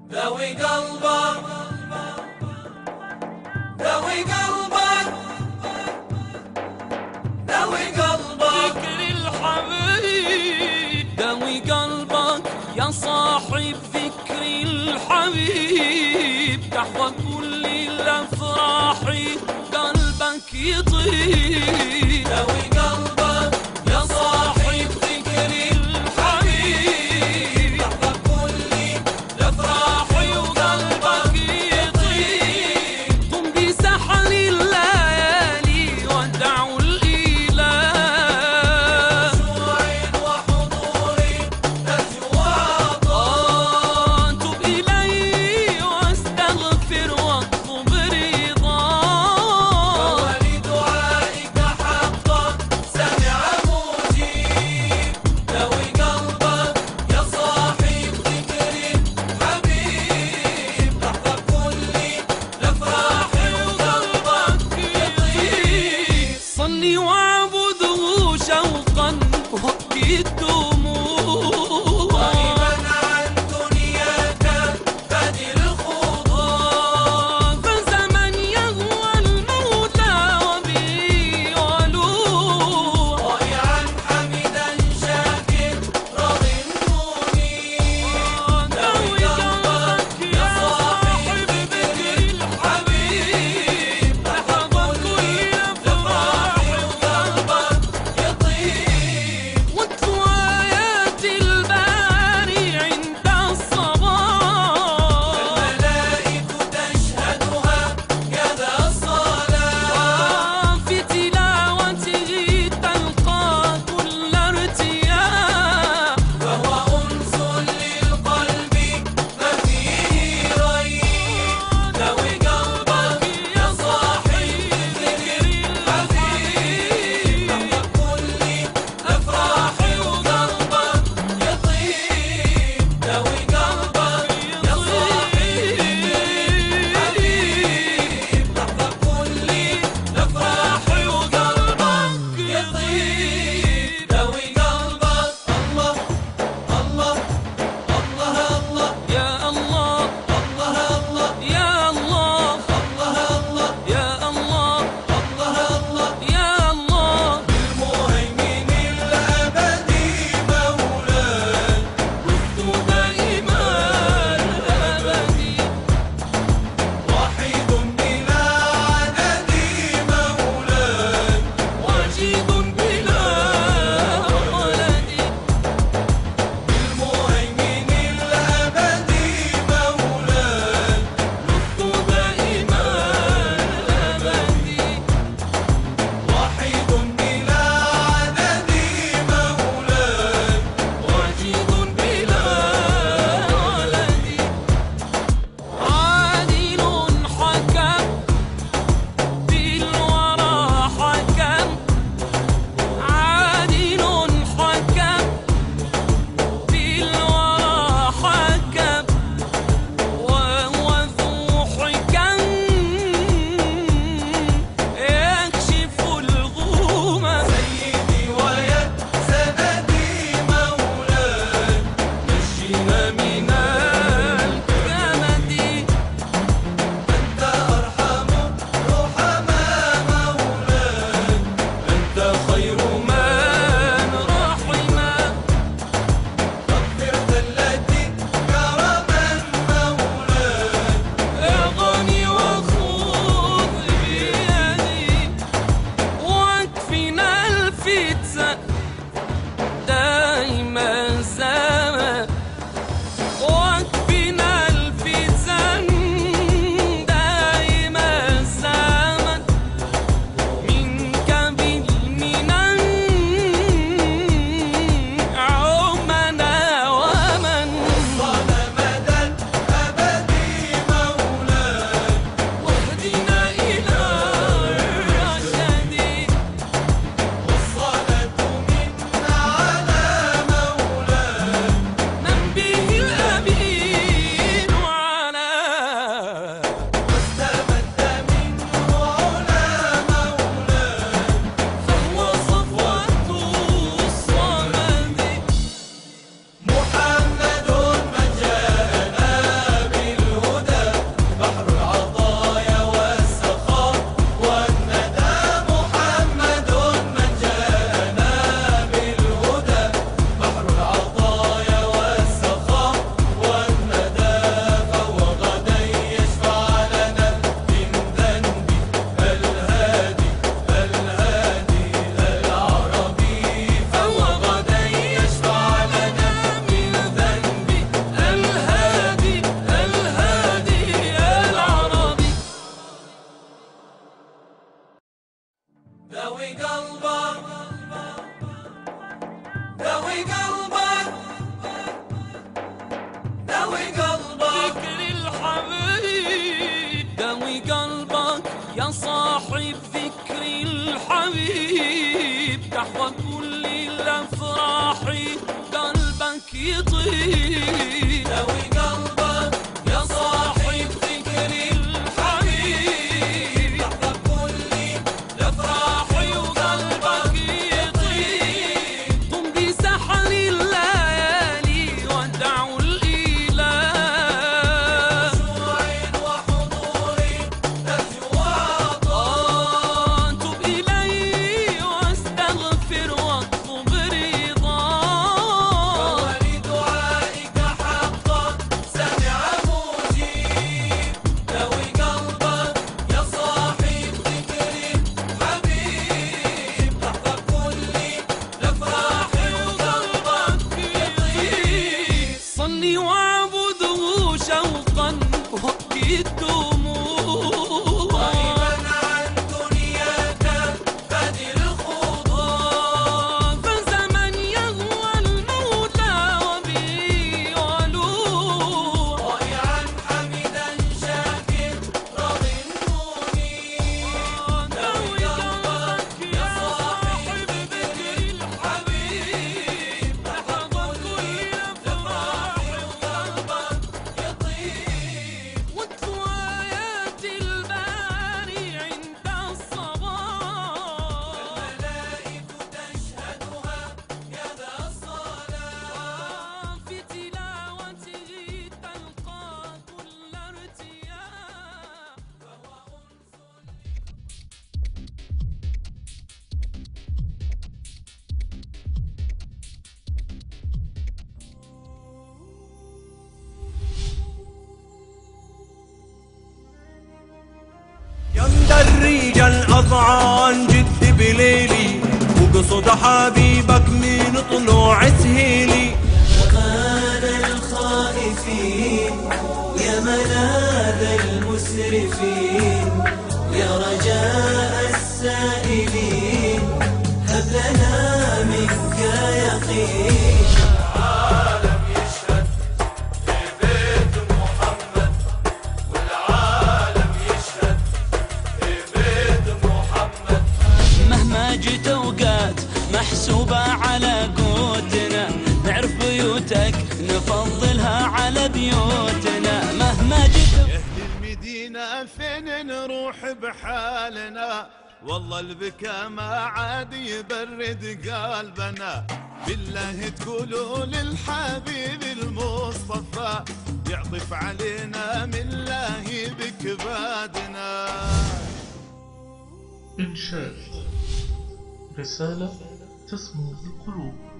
داوي قلبك، داوي قلبك، داوي قلبك، ذكر الحبيب. داوي قلبك يا صاحب ذكر الحبيب، تحظى كل الافراح قلبك يطيب. داوي قلبك يا صاحب ذكر الحبيب، تحظى كل الافراح وقلبك يطيب. قم بسحر الليالي ودعوا الاله، شوعي وحضوري أجواء تب الي واستغفر واطلب رضاه. ولدعائك حقا سمع مجيب. داوي قلبك يا صاحب ذكر الحبيب، تحظى كل الافراح وقلبك يطيب. صلي واعبده شوقا وابكي الدموع، غائبا عن دنياك بدر الخضوع. فزمن يهوى الموتى وبه ولوع. ضائعا حمدا شاكر راض منيب. داوي قلبك يا صاحب ذكر الحبيب، تحظى كل افراح وقلبك يطيب. وفؤادي داوي قلبك داوي قلبك داوي قلبك ذكر الحبيب داوي قلبك يا صاحب ذكر الحبيب تحوى كل الأفراح قلبك يطيب داوي قلبك يا صاحب ذكر الحبيب تحت كل الأفراح وقلبك يطيب قم بسحر الليالي ودعوا الإله خشوع وحضور تجوى تب إليه واستغفر واطلب رضاه ولدعائك حقا سمع مجيب داوي قلبك يا صاحب ذكر الحبيب تحت كل الأفراح وقلبك يطيب صلي واعبده شوقا وابكي الدموع غيبا عن دنياك بدر الخضوع فزمن يهوى الموتى وبه ولوع ضيعا حمدا شاكر راض منيب داوي قلبك يا صاحب ذكر الحبيب تحت كل الأفراح وقلبك يطيب واتلو آيات الباري عند الصباح الملائكة تشهدها يا ذا الصلاة في تلاوته تلقى كل ارتياح فهو أنس يا مدرج الأضعان جد بليلي وقصد حبيبك من طلوع سهيلي أمان الخائفين يا ملاذ المسرفين يا رجاء السائلين هب لنا منك يقين مهما جيت اوقات محسوبة على قوتنا نعرف بيوتك نفضلها على بيوتنا مهما جيت يا أهل المدينة فين نروح بحالنا والله البكا ما عاد يبرد قلبنا بالله تقولوا للحبيب المصطفى يعطف علينا من الله بكبادنا. إنشاد رسالة تصمو القلوب.